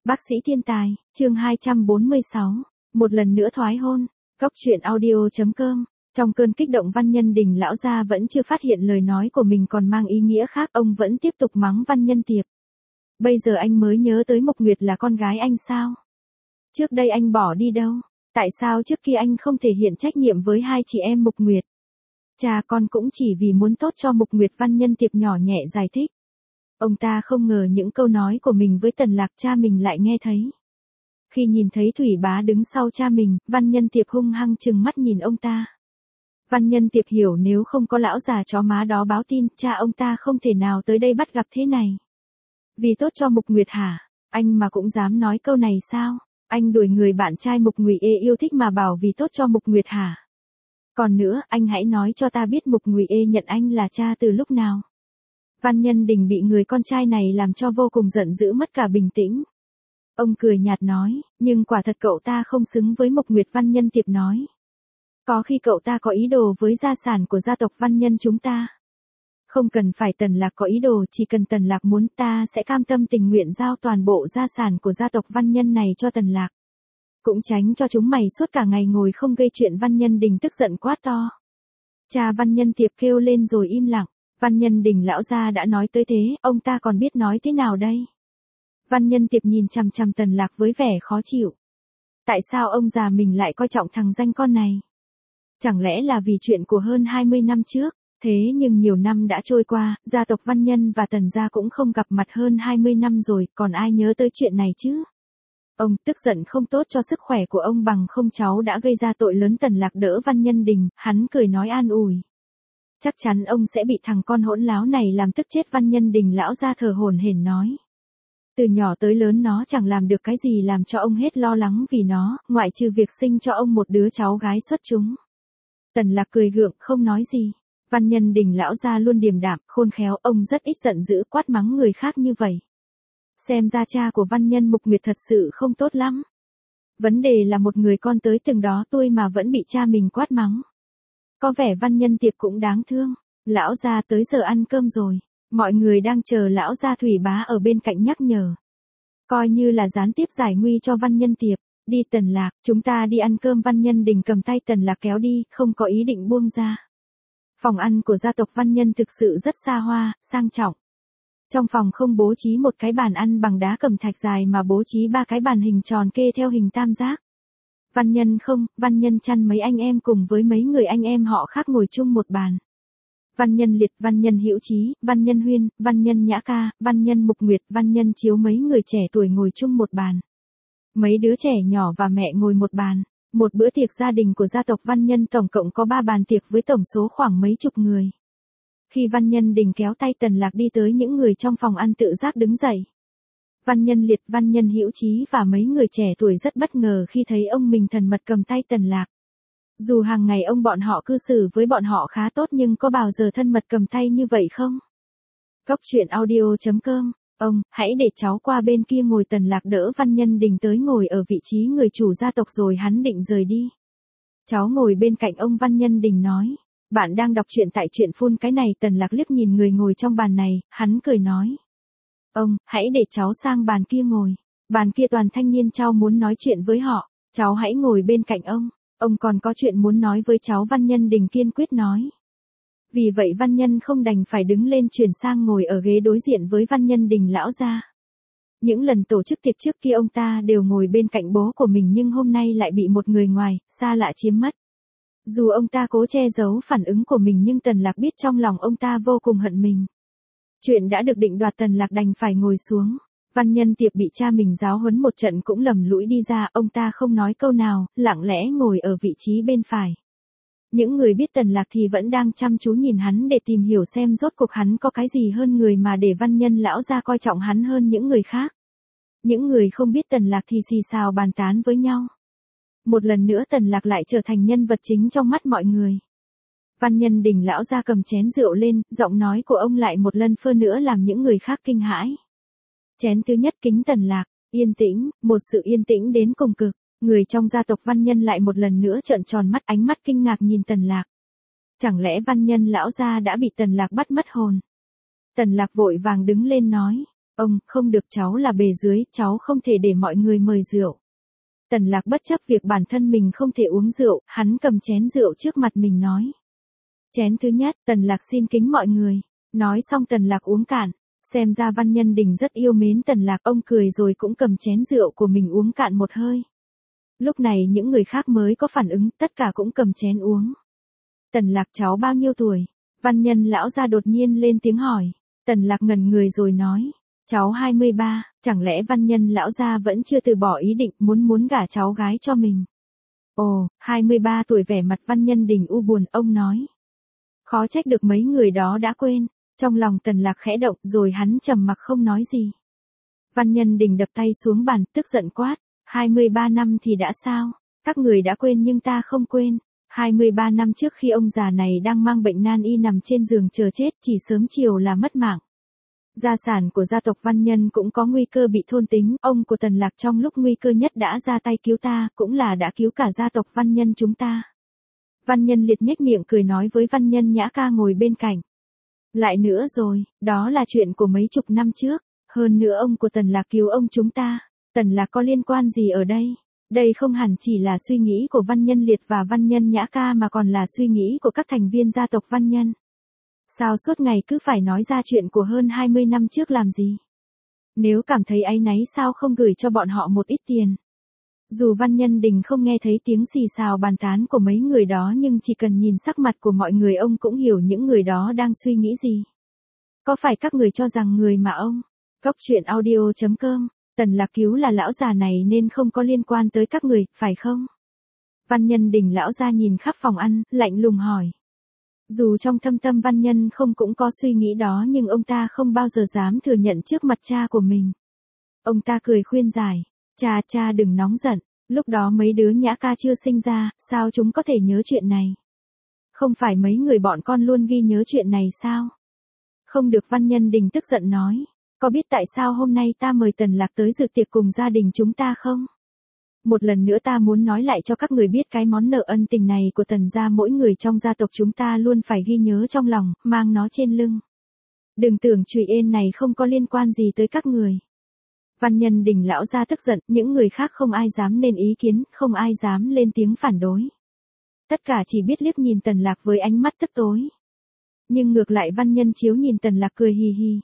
Bác sĩ thiên tài, chương 246, một lần nữa thoái hôn. Góc truyện audio.com. Trong cơn kích động Văn Nhân Đình lão gia vẫn chưa phát hiện lời nói của mình còn mang ý nghĩa khác, ông vẫn tiếp tục mắng Văn Nhân Tiệp. Bây giờ anh mới nhớ tới Mộc Nguyệt là con gái anh sao? Trước đây anh bỏ đi đâu? Tại sao trước kia anh không thể hiện trách nhiệm với hai chị em Mộc Nguyệt? Cha con cũng chỉ vì muốn tốt cho Mộc Nguyệt. Văn Nhân Tiệp nhỏ nhẹ giải thích. Ông ta không ngờ những câu nói của mình với Tần Lạc cha mình lại nghe thấy. Khi nhìn thấy Thủy Bá đứng sau cha mình, Văn Nhân Tiệp hung hăng trừng mắt nhìn ông ta. Văn Nhân Tiệp hiểu nếu không có lão già chó má đó báo tin, cha ông ta không thể nào tới đây bắt gặp thế này. Vì tốt cho Mộc Nguyệt hả? Anh mà cũng dám nói câu này sao? Anh đuổi người bạn trai Mộc Ngụy yêu thích mà bảo vì tốt cho Mộc Nguyệt hả? Còn nữa, anh hãy nói cho ta biết Mộc Ngụy nhận anh là cha từ lúc nào? Văn Nhân Đình bị người con trai này làm cho vô cùng giận dữ, mất cả bình tĩnh. Ông cười nhạt nói, nhưng quả thật cậu ta không xứng với Mộc Nguyệt. Văn Nhân Tiệp nói. Có khi cậu ta có ý đồ với gia sản của gia tộc Văn Nhân chúng ta. Không cần phải Tần Lạc có ý đồ, chỉ cần Tần Lạc muốn ta sẽ cam tâm tình nguyện giao toàn bộ gia sản của gia tộc Văn Nhân này cho Tần Lạc. Cũng tránh cho chúng mày suốt cả ngày ngồi không gây chuyện. Văn Nhân Đình tức giận quát to. Cha Văn Nhân Tiệp kêu lên rồi im lặng. Văn Nhân Đình lão gia đã nói tới thế, ông ta còn biết nói thế nào đây? Văn Nhân Tiệp nhìn chằm chằm Tần Lạc với vẻ khó chịu. Tại sao ông già mình lại coi trọng thằng danh con này? Chẳng lẽ là vì chuyện của hơn 20 năm trước? Thế nhưng nhiều năm đã trôi qua, gia tộc Văn Nhân và Tần gia cũng không gặp mặt hơn 20 năm rồi, còn ai nhớ tới chuyện này chứ? Ông tức giận không tốt cho sức khỏe của ông, bằng không cháu đã gây ra tội lớn. Tần Lạc đỡ Văn Nhân Đình, hắn cười nói an ủi. Chắc chắn ông sẽ bị thằng con hỗn láo này làm tức chết. Văn Nhân Đình lão ra thở hổn hển nói. Từ nhỏ tới lớn nó chẳng làm được cái gì làm cho ông hết lo lắng vì nó, ngoại trừ việc sinh cho ông một đứa cháu gái xuất chúng. Tần Lạc cười gượng không nói gì. Văn Nhân Đình lão ra luôn điềm đạm, khôn khéo, ông rất ít giận dữ quát mắng người khác như vậy. Xem ra cha của Văn Nhân Mộc Nguyệt thật sự không tốt lắm. Vấn đề là một người con tới từng đó tuổi mà vẫn bị cha mình quát mắng. Có vẻ Văn Nhân Tiệp cũng đáng thương. Lão gia tới giờ ăn cơm rồi. Mọi người đang chờ lão gia. Thủy Bá ở bên cạnh nhắc nhở. Coi như là gián tiếp giải nguy cho Văn Nhân Tiệp. Đi Tần Lạc, chúng ta đi ăn cơm. Văn Nhân Đình cầm tay Tần Lạc kéo đi, không có ý định buông ra. Phòng ăn của gia tộc Văn Nhân thực sự rất xa hoa, sang trọng. Trong phòng không bố trí một cái bàn ăn bằng đá cẩm thạch dài mà bố trí 3 cái bàn hình tròn kê theo hình tam giác. Văn Nhân không, Văn Nhân Chăn mấy anh em cùng với mấy người anh em họ khác ngồi chung một bàn. Văn Nhân Liệt, Văn Nhân Hữu Chí, Văn Nhân Huyên, Văn Nhân Nhã Ca, Văn Nhân Mộc Nguyệt, Văn Nhân Chiếu mấy người trẻ tuổi ngồi chung một bàn. Mấy đứa trẻ nhỏ và mẹ ngồi một bàn. Một bữa tiệc gia đình của gia tộc Văn Nhân tổng cộng có 3 bàn tiệc với tổng số khoảng mấy chục người. Khi Văn Nhân Đình kéo tay Tần Lạc đi tới, những người trong phòng ăn tự giác đứng dậy. Văn Nhân Liệt, Văn Nhân Hữu Chí và mấy người trẻ tuổi rất bất ngờ khi thấy ông mình thân mật cầm tay Tần Lạc. Dù hàng ngày ông bọn họ cư xử với bọn họ khá tốt nhưng có bao giờ thân mật cầm tay như vậy không? Góc truyện audio.com. Ông, hãy để cháu qua bên kia ngồi. Tần Lạc đỡ Văn Nhân Đình tới ngồi ở vị trí người chủ gia tộc rồi hắn định rời đi. Cháu ngồi bên cạnh ông. Văn Nhân Đình nói. Bạn đang đọc truyện tại truyện phun cái này. Tần Lạc liếc nhìn người ngồi trong bàn này, hắn cười nói. Ông, hãy để cháu sang bàn kia ngồi. Bàn kia toàn thanh niên, cháu muốn nói chuyện với họ. Cháu hãy ngồi bên cạnh ông. Ông còn có chuyện muốn nói với cháu. Văn Nhân Đình kiên quyết nói. Vì vậy Văn Nhân không đành phải đứng lên chuyển sang ngồi ở ghế đối diện với Văn Nhân Đình lão gia. Những lần tổ chức tiệc trước kia ông ta đều ngồi bên cạnh bố của mình nhưng hôm nay lại bị một người ngoài, xa lạ chiếm mất. Dù ông ta cố che giấu phản ứng của mình nhưng Tần Lạc biết trong lòng ông ta vô cùng hận mình. Chuyện đã được định đoạt, Tần Lạc đành phải ngồi xuống. Văn Nhân Tiệp bị cha mình giáo huấn một trận cũng lầm lũi đi ra, ông ta không nói câu nào, lặng lẽ ngồi ở vị trí bên phải. Những người biết Tần Lạc thì vẫn đang chăm chú nhìn hắn để tìm hiểu xem rốt cuộc hắn có cái gì hơn người mà để Văn Nhân lão gia coi trọng hắn hơn những người khác. Những người không biết Tần Lạc thì xì xào bàn tán với nhau. Một lần nữa Tần Lạc lại trở thành nhân vật chính trong mắt mọi người. Văn Nhân Đình lão gia cầm chén rượu lên, giọng nói của ông lại một lần nữa làm những người khác kinh hãi. Chén thứ nhất kính Tần Lạc. Yên tĩnh, một sự yên tĩnh đến cùng cực. Người trong gia tộc Văn Nhân lại một lần nữa trợn tròn mắt, ánh mắt kinh ngạc nhìn Tần Lạc. Chẳng lẽ Văn Nhân lão gia đã bị Tần Lạc bắt mất hồn? Tần Lạc vội vàng đứng lên nói. Ông, không được, cháu là bề dưới, cháu không thể để mọi người mời rượu. Tần Lạc bất chấp việc bản thân mình không thể uống rượu, hắn cầm chén rượu trước mặt mình nói. Chén thứ nhất, Tần Lạc xin kính mọi người. Nói xong Tần Lạc uống cạn. Xem ra Văn Nhân Đình rất yêu mến Tần Lạc, ông cười rồi cũng cầm chén rượu của mình uống cạn một hơi. Lúc này những người khác mới có phản ứng, tất cả cũng cầm chén uống. Tần Lạc, cháu bao nhiêu tuổi? Văn Nhân lão gia đột nhiên lên tiếng hỏi. Tần Lạc ngẩn người rồi nói. Cháu 23, chẳng lẽ Văn Nhân lão gia vẫn chưa từ bỏ ý định muốn gả cháu gái cho mình? Ồ, 23 tuổi, vẻ mặt Văn Nhân Đình u buồn, ông nói. Khó trách được mấy người đó đã quên. Trong lòng Tần Lạc khẽ động rồi hắn trầm mặc không nói gì. Văn Nhân Đình đập tay xuống bàn, tức giận quát. 23 năm thì đã sao? Các người đã quên nhưng ta không quên. 23 năm trước khi ông già này đang mang bệnh nan y nằm trên giường chờ chết, chỉ sớm chiều là mất mạng. Gia sản của gia tộc Văn Nhân cũng có nguy cơ bị thôn tính, ông của Tần Lạc trong lúc nguy cơ nhất đã ra tay cứu ta, cũng là đã cứu cả gia tộc Văn Nhân chúng ta. Văn Nhân Liệt nhếch miệng cười nói với Văn Nhân Nhã ca ngồi bên cạnh. Lại nữa rồi, đó là chuyện của mấy chục năm trước, hơn nữa ông của Tần Lạc cứu ông chúng ta, Tần Lạc có liên quan gì ở đây? Đây không hẳn chỉ là suy nghĩ của Văn Nhân Liệt và Văn Nhân Nhã ca mà còn là suy nghĩ của các thành viên gia tộc Văn Nhân. Sao suốt ngày cứ phải nói ra chuyện của hơn 20 năm trước làm gì? Nếu cảm thấy áy náy sao không gửi cho bọn họ một ít tiền? Dù Văn Nhân Đình không nghe thấy tiếng xì xào bàn tán của mấy người đó nhưng chỉ cần nhìn sắc mặt của mọi người ông cũng hiểu những người đó đang suy nghĩ gì. Có phải các người cho rằng người mà ông, Cốc Truyện Audio.com, Tần Lạc cứu là lão già này nên không có liên quan tới các người, phải không? Văn Nhân Đình lão gia nhìn khắp phòng ăn, lạnh lùng hỏi. Dù trong thâm tâm Văn Nhân không cũng có suy nghĩ đó nhưng ông ta không bao giờ dám thừa nhận trước mặt cha của mình. Ông ta cười khuyên giải. Cha đừng nóng giận, lúc đó mấy đứa Nhã ca chưa sinh ra, sao chúng có thể nhớ chuyện này? Không phải mấy người bọn con luôn ghi nhớ chuyện này sao? Không được, Văn Nhân Đình tức giận nói. Có biết tại sao hôm nay ta mời Tần Lạc tới dự tiệc cùng gia đình chúng ta không? Một lần nữa ta muốn nói lại cho các người biết cái món nợ ân tình này của Tần gia mỗi người trong gia tộc chúng ta luôn phải ghi nhớ trong lòng, mang nó trên lưng. Đừng tưởng chùy ên này không có liên quan gì tới các người. Văn Nhân Đình lão gia tức giận, những người khác không ai dám nên ý kiến, không ai dám lên tiếng phản đối. Tất cả chỉ biết liếc nhìn Tần Lạc với ánh mắt tức tối. Nhưng ngược lại Văn Nhân Chiếu nhìn Tần Lạc cười hì hì.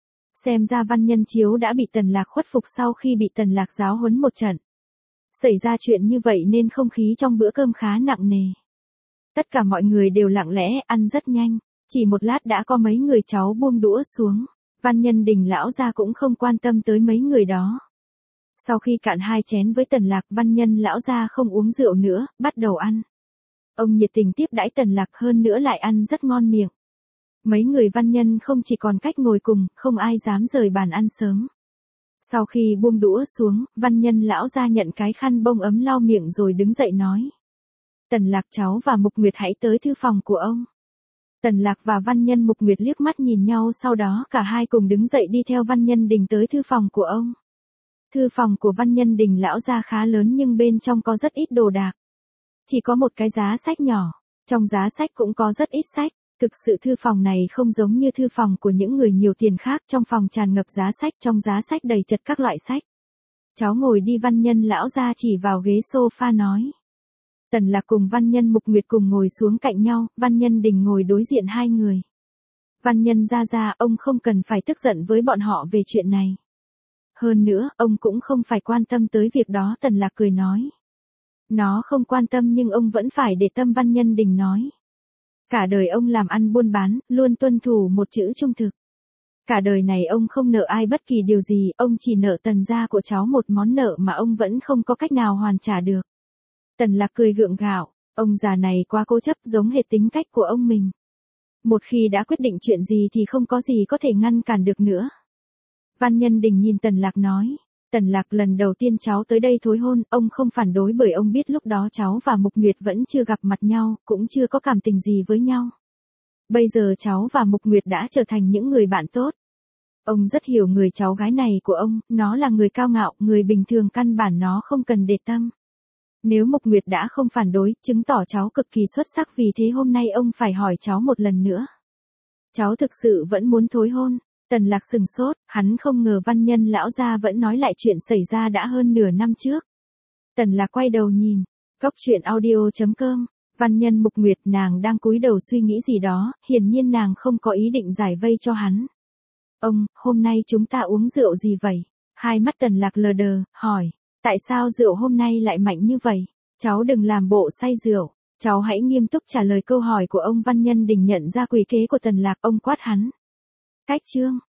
Xem ra Văn Nhân Chiếu đã bị Tần Lạc khuất phục sau khi bị Tần Lạc giáo huấn một trận. Xảy ra chuyện như vậy nên không khí trong bữa cơm khá nặng nề. Tất cả mọi người đều lặng lẽ, ăn rất nhanh, chỉ một lát đã có mấy người cháu buông đũa xuống. Văn Nhân Đình lão gia cũng không quan tâm tới mấy người đó. Sau khi cạn 2 chén với Tần Lạc, Văn Nhân lão gia không uống rượu nữa, bắt đầu ăn. Ông nhiệt tình tiếp đãi Tần Lạc, hơn nữa lại ăn rất ngon miệng. Mấy người Văn Nhân không chỉ còn cách ngồi cùng, không ai dám rời bàn ăn sớm. Sau khi buông đũa xuống, Văn Nhân lão gia nhận cái khăn bông ấm lau miệng rồi đứng dậy nói. Tần Lạc, cháu và Mục Nguyệt hãy tới thư phòng của ông. Tần Lạc và Văn Nhân Mục Nguyệt liếc mắt nhìn nhau, sau đó cả hai cùng đứng dậy đi theo Văn Nhân Đình tới thư phòng của ông. Thư phòng của Văn Nhân Đình lão gia khá lớn nhưng bên trong có rất ít đồ đạc. Chỉ có một cái giá sách nhỏ, trong giá sách cũng có rất ít sách. Thực sự thư phòng này không giống như thư phòng của những người nhiều tiền khác, trong phòng tràn ngập giá sách, trong giá sách đầy chật các loại sách. Cháu ngồi đi, Văn Nhân lão gia chỉ vào ghế sofa nói. Tần Lạc cùng Văn Nhân Mục Nguyệt cùng ngồi xuống cạnh nhau, Văn Nhân Đình ngồi đối diện hai người. Văn Nhân gia, ông không cần phải tức giận với bọn họ về chuyện này. Hơn nữa, ông cũng không phải quan tâm tới việc đó, Tần Lạc cười nói. Nó không quan tâm nhưng ông vẫn phải để tâm, Văn Nhân Đình nói. Cả đời ông làm ăn buôn bán, luôn tuân thủ một chữ trung thực. Cả đời này ông không nợ ai bất kỳ điều gì, ông chỉ nợ Tần gia của cháu một món nợ mà ông vẫn không có cách nào hoàn trả được. Tần Lạc cười gượng gạo, ông già này quá cố chấp, giống hệt tính cách của ông mình. Một khi đã quyết định chuyện gì thì không có gì có thể ngăn cản được nữa. Văn Nhân Đình nhìn Tần Lạc nói. Tần Lạc, lần đầu tiên cháu tới đây thối hôn, ông không phản đối bởi ông biết lúc đó cháu và Mục Nguyệt vẫn chưa gặp mặt nhau, cũng chưa có cảm tình gì với nhau. Bây giờ cháu và Mục Nguyệt đã trở thành những người bạn tốt. Ông rất hiểu người cháu gái này của ông, nó là người cao ngạo, người bình thường căn bản nó không cần để tâm. Nếu Mục Nguyệt đã không phản đối, chứng tỏ cháu cực kỳ xuất sắc, vì thế hôm nay ông phải hỏi cháu một lần nữa. Cháu thực sự vẫn muốn thối hôn? Tần Lạc sừng sốt, hắn không ngờ Văn Nhân lão gia vẫn nói lại chuyện xảy ra đã hơn nửa năm trước. Tần Lạc quay đầu nhìn, Cốc truyện audio.com, Văn Nhân Mục Nguyệt nàng đang cúi đầu suy nghĩ gì đó, hiển nhiên nàng không có ý định giải vây cho hắn. Ông, hôm nay chúng ta uống rượu gì vậy? Hai mắt Tần Lạc lờ đờ, hỏi, tại sao rượu hôm nay lại mạnh như vậy? Cháu đừng làm bộ say rượu, cháu hãy nghiêm túc trả lời câu hỏi của ông. Văn Nhân Đình nhận ra quỷ kế của Tần Lạc, ông quát hắn. Cách chương.